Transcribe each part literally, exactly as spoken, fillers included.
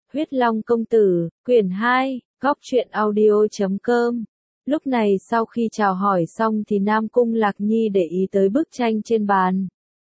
Huyết Long Công Tử, quyển hai, góc truyện audio chấm com. Lúc này sau khi chào hỏi xong thì Nam Cung Lạc Nhi để ý tới bức tranh trên bàn.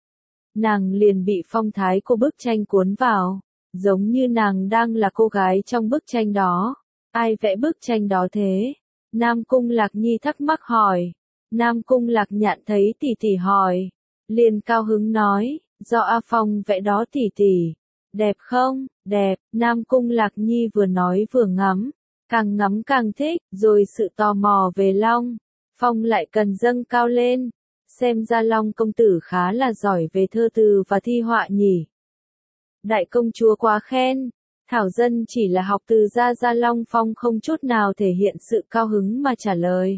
Nàng liền bị phong thái của bức tranh cuốn vào, giống như nàng đang là cô gái trong bức tranh đó. Ai vẽ bức tranh đó thế? Nam Cung Lạc Nhi thắc mắc hỏi. Nam Cung Lạc Nhạn thấy tỷ tỷ hỏi, liền cao hứng nói, do A Phong vẽ đó tỷ tỷ. Đẹp không? Đẹp. Nam Cung Lạc Nhi vừa nói vừa ngắm, càng ngắm càng thích, rồi sự tò mò về Long Phong lại cần dâng cao lên. Xem ra Long công tử khá là giỏi về thơ từ và thi họa nhỉ. Đại công chúa quá khen. Thảo dân chỉ là học từ ra ra. Long Phong không chút nào thể hiện sự cao hứng mà trả lời.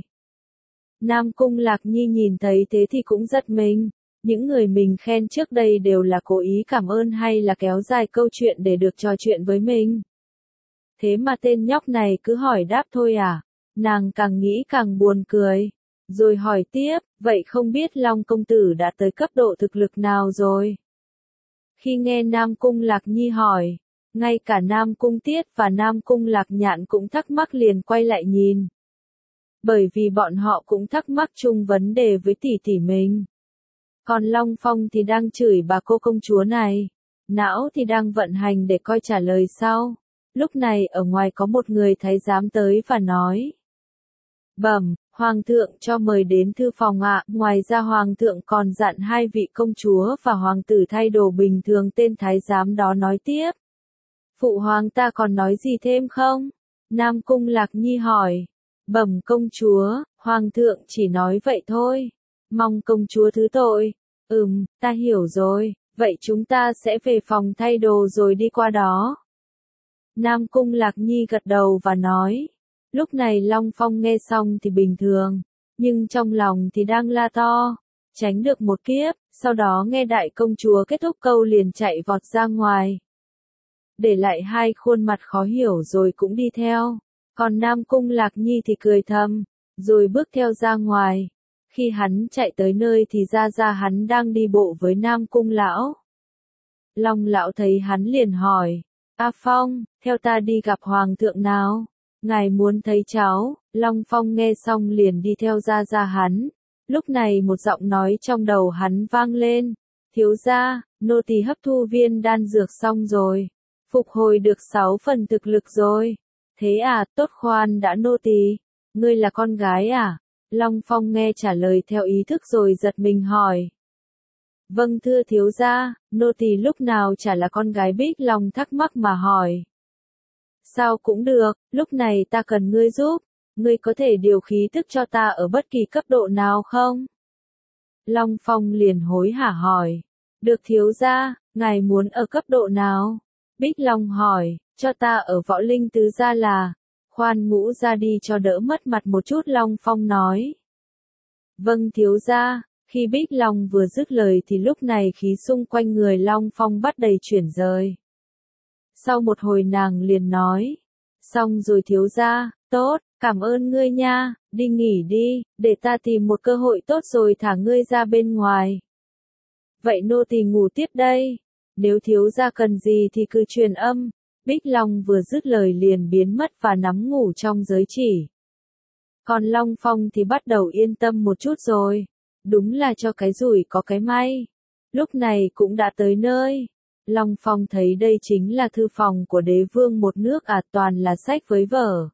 Nam Cung Lạc Nhi nhìn thấy thế thì cũng giật mình. Những người mình khen trước đây đều là cố ý cảm ơn hay là kéo dài câu chuyện để được trò chuyện với mình. Thế mà tên nhóc này cứ hỏi đáp thôi à? Nàng càng nghĩ càng buồn cười. Rồi hỏi tiếp, vậy không biết Long công tử đã tới cấp độ thực lực nào rồi? Khi nghe Nam Cung Lạc Nhi hỏi, ngay cả Nam Cung Tiết và Nam Cung Lạc Nhạn cũng thắc mắc liền quay lại nhìn. Bởi vì bọn họ cũng thắc mắc chung vấn đề với tỷ tỷ mình. Còn Long Phong thì đang chửi bà cô công chúa này. Não thì đang vận hành để coi trả lời sau. Lúc này ở ngoài có một người thái giám tới và nói. Bẩm, Hoàng thượng cho mời đến thư phòng ạ. Ngoài ra Hoàng thượng còn dặn hai vị công chúa và Hoàng tử thay đồ bình thường. Tên thái giám đó nói tiếp. Phụ hoàng ta còn nói gì thêm không? Nam Cung Lạc Nhi hỏi. Bẩm công chúa, Hoàng thượng chỉ nói vậy thôi. Mong công chúa thứ tội. Ừm, ta hiểu rồi, vậy chúng ta sẽ về phòng thay đồ rồi đi qua đó. Nam Cung Lạc Nhi gật đầu và nói. Lúc này Long Phong nghe xong thì bình thường, nhưng trong lòng thì đang la to. Tránh được một kiếp, sau đó nghe đại công chúa kết thúc câu liền chạy vọt ra ngoài. Để lại hai khuôn mặt khó hiểu rồi cũng đi theo. Còn Nam Cung Lạc Nhi thì cười thầm, rồi bước theo ra ngoài. Khi hắn chạy tới nơi thì ra ra hắn đang đi bộ với Nam Cung lão. Long lão thấy hắn liền hỏi, A Phong, theo ta đi gặp Hoàng thượng nào? Ngài muốn thấy cháu? Long Phong nghe xong liền đi theo ra ra hắn. Lúc này một giọng nói trong đầu hắn vang lên, thiếu gia, nô tỳ hấp thu viên đan dược xong rồi. Phục hồi được sáu phần thực lực rồi. Thế à, tốt khoan đã nô tỳ. Ngươi là con gái à? Long Phong nghe trả lời theo ý thức rồi giật mình hỏi. Vâng thưa thiếu gia, nô tỳ lúc nào chả là con gái. Bích Long thắc mắc mà hỏi. Sao cũng được, lúc này ta cần ngươi giúp. Ngươi có thể điều khí tức cho ta ở bất kỳ cấp độ nào không? Long Phong liền hối hả hỏi. Được thiếu gia, ngài muốn ở cấp độ nào? Bích Long hỏi, cho ta ở võ linh tứ gia là. Khoan ngũ ra đi cho đỡ mất mặt một chút. Long Phong nói. Vâng thiếu gia. Khi Bích Long vừa dứt lời thì lúc này khí xung quanh người Long Phong bắt đầy chuyển rời. Sau một hồi nàng liền nói. Xong rồi thiếu gia, tốt, cảm ơn ngươi nha, đi nghỉ đi, để ta tìm một cơ hội tốt rồi thả ngươi ra bên ngoài. Vậy nô tỳ ngủ tiếp đây, nếu thiếu gia cần gì thì cứ truyền âm. Bích Long vừa dứt lời liền biến mất và nắm ngủ trong giới chỉ. Còn Long Phong thì bắt đầu yên tâm một chút rồi. Đúng là cho cái rủi có cái may. Lúc này cũng đã tới nơi. Long Phong thấy đây chính là thư phòng của đế vương một nước à, toàn là sách với vở.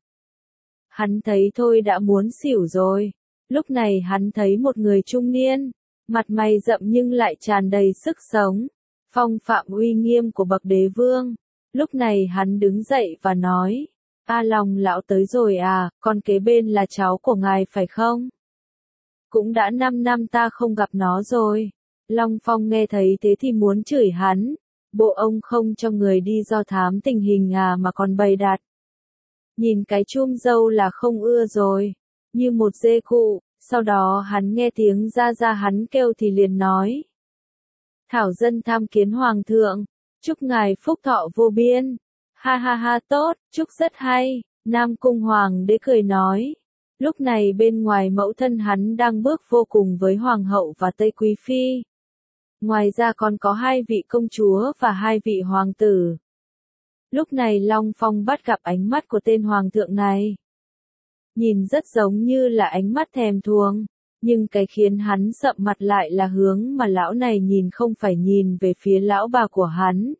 Hắn thấy thôi đã muốn xỉu rồi. Lúc này hắn thấy một người trung niên, mặt mày rậm nhưng lại tràn đầy sức sống. Phong phạm uy nghiêm của bậc đế vương. Lúc này hắn đứng dậy và nói, A Long lão tới rồi à, con kế bên là cháu của ngài phải không? Cũng đã năm năm ta không gặp nó rồi. Long Phong nghe thấy thế thì muốn chửi hắn. Bộ ông không cho người đi do thám tình hình à mà còn bày đặt. Nhìn cái chum dâu là không ưa rồi. Như một dê cụ. Sau đó hắn nghe tiếng ra ra hắn kêu thì liền nói. Thảo dân tham kiến Hoàng thượng. Chúc ngài phúc thọ vô biên. Ha ha ha tốt, chúc rất hay. Nam Cung Hoàng đế cười nói. Lúc này bên ngoài mẫu thân hắn đang bước vô cùng với Hoàng hậu và Tây Quý Phi. Ngoài ra còn có hai vị công chúa và hai vị hoàng tử. Lúc này Long Phong bắt gặp ánh mắt của tên hoàng thượng này. Nhìn rất giống như là ánh mắt thèm thuồng, nhưng cái khiến hắn sậm mặt lại là hướng mà lão này nhìn không phải nhìn về phía lão bà của hắn,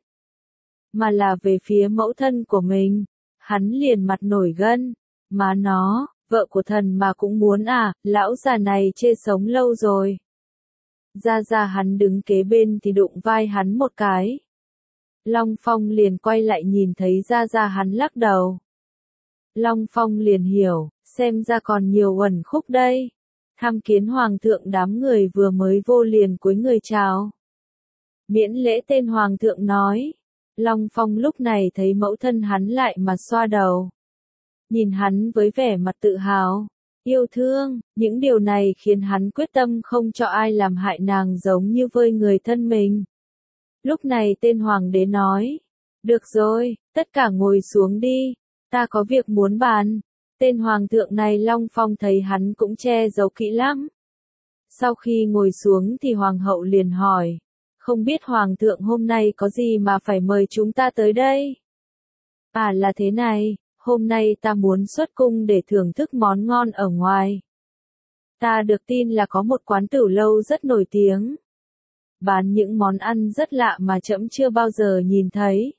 mà là về phía mẫu thân của mình. Hắn liền mặt nổi gân, má nó, vợ của thần mà cũng muốn à, lão già này chê sống lâu rồi. Ra ra hắn đứng kế bên thì đụng vai hắn một cái. Long Phong liền quay lại nhìn thấy ra ra hắn lắc đầu. Long Phong liền hiểu, xem ra còn nhiều uẩn khúc đây. Tham kiến hoàng thượng, đám người vừa mới vô liền cúi người chào. Miễn lễ, tên hoàng thượng nói. Long Phong lúc này thấy mẫu thân hắn lại mà xoa đầu. Nhìn hắn với vẻ mặt tự hào, yêu thương, những điều này khiến hắn quyết tâm không cho ai làm hại nàng giống như với người thân mình. Lúc này tên hoàng đế nói, được rồi, tất cả ngồi xuống đi, ta có việc muốn bàn. Tên hoàng thượng này Long Phong thấy hắn cũng che giấu kỹ lắm. Sau khi ngồi xuống thì hoàng hậu liền hỏi, không biết hoàng thượng hôm nay có gì mà phải mời chúng ta tới đây? À là thế này, hôm nay ta muốn xuất cung để thưởng thức món ngon ở ngoài. Ta được tin là có một quán tửu lâu rất nổi tiếng, bán những món ăn rất lạ mà trẫm chưa bao giờ nhìn thấy,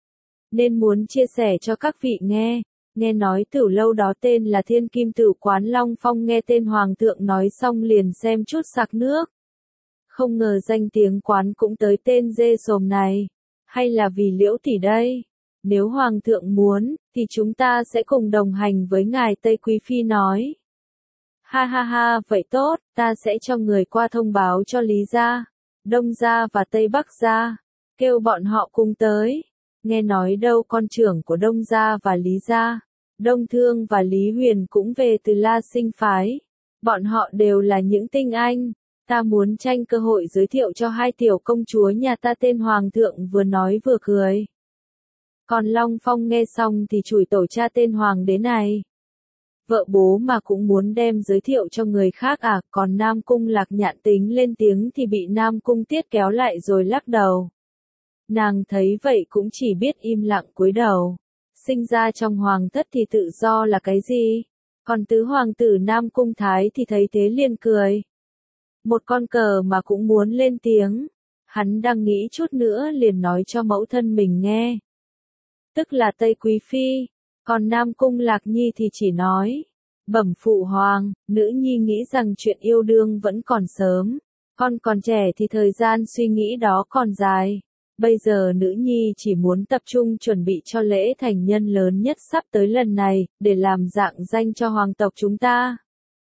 nên muốn chia sẻ cho các vị nghe. Nghe nói tửu lâu đó tên là Thiên Kim Tửu Quán. Long Phong nghe tên hoàng thượng nói xong liền xem chút sặc nước. Không ngờ danh tiếng quán cũng tới tên dê sồm này, hay là vì Liễu tỷ đây? Nếu hoàng thượng muốn, thì chúng ta sẽ cùng đồng hành với ngài. Tây Quý Phi nói. Ha ha ha, vậy tốt, ta sẽ cho người qua thông báo cho Lý gia, Đông gia và Tây Bắc gia, kêu bọn họ cùng tới. Nghe nói đâu con trưởng của Đông gia và Lý gia, Đông Thương và Lý Huyền cũng về từ La Sinh phái. Bọn họ đều là những tinh anh. Ta muốn tranh cơ hội giới thiệu cho hai tiểu công chúa nhà ta. Tên hoàng thượng vừa nói vừa cười. Còn Long Phong nghe xong thì chửi tổ cha tên hoàng đế này. Vợ bố mà cũng muốn đem giới thiệu cho người khác à? Còn Nam Cung Lạc Nhạn tính lên tiếng thì bị Nam Cung Tiết kéo lại rồi lắc đầu. Nàng thấy vậy cũng chỉ biết im lặng cúi đầu. Sinh ra trong hoàng thất thì tự do là cái gì? Còn tứ hoàng tử Nam Cung Thái thì thấy thế liền cười. Một con cờ mà cũng muốn lên tiếng. Hắn đang nghĩ chút nữa liền nói cho mẫu thân mình nghe. Tức là Tây Quý Phi. Còn Nam Cung Lạc Nhi thì chỉ nói. Bẩm phụ hoàng, nữ nhi nghĩ rằng chuyện yêu đương vẫn còn sớm. Con còn trẻ thì thời gian suy nghĩ đó còn dài. Bây giờ nữ nhi chỉ muốn tập trung chuẩn bị cho lễ thành nhân lớn nhất sắp tới lần này, để làm rạng danh cho hoàng tộc chúng ta.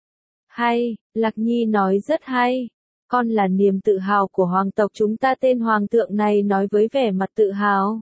Hay, Lạc Nhi nói rất hay. Con là niềm tự hào của hoàng tộc chúng ta. Tên hoàng thượng này nói với vẻ mặt tự hào.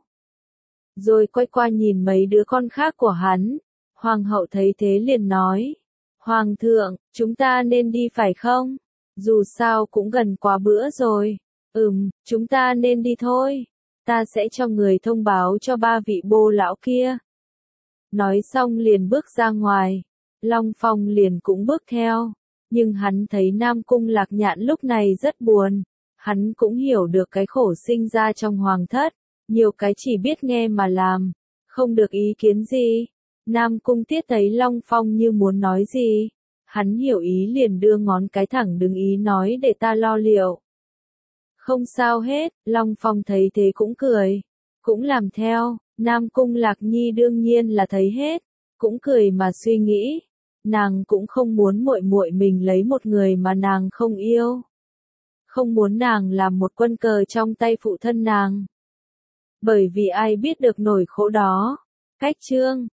Rồi quay qua nhìn mấy đứa con khác của hắn. Hoàng hậu thấy thế liền nói. Hoàng thượng, chúng ta nên đi phải không? Dù sao cũng gần quá bữa rồi. Ừm, chúng ta nên đi thôi. Ta sẽ cho người thông báo cho ba vị bô lão kia. Nói xong liền bước ra ngoài. Long Phong liền cũng bước theo. Nhưng hắn thấy Nam Cung Lạc Nhạn lúc này rất buồn. Hắn cũng hiểu được cái khổ sinh ra trong hoàng thất. Nhiều cái chỉ biết nghe mà làm. Không được ý kiến gì. Nam Cung Tiết thấy Long Phong như muốn nói gì. Hắn hiểu ý liền đưa ngón cái thẳng đứng ý nói để ta lo liệu. Không sao hết, Long Phong thấy thế cũng cười. Cũng làm theo. Nam Cung Lạc Nhi đương nhiên là thấy hết. Cũng cười mà suy nghĩ. Nàng cũng không muốn muội muội mình lấy một người mà nàng không yêu. Không muốn nàng làm một quân cờ trong tay phụ thân nàng. Bởi vì ai biết được nỗi khổ đó. Cách chương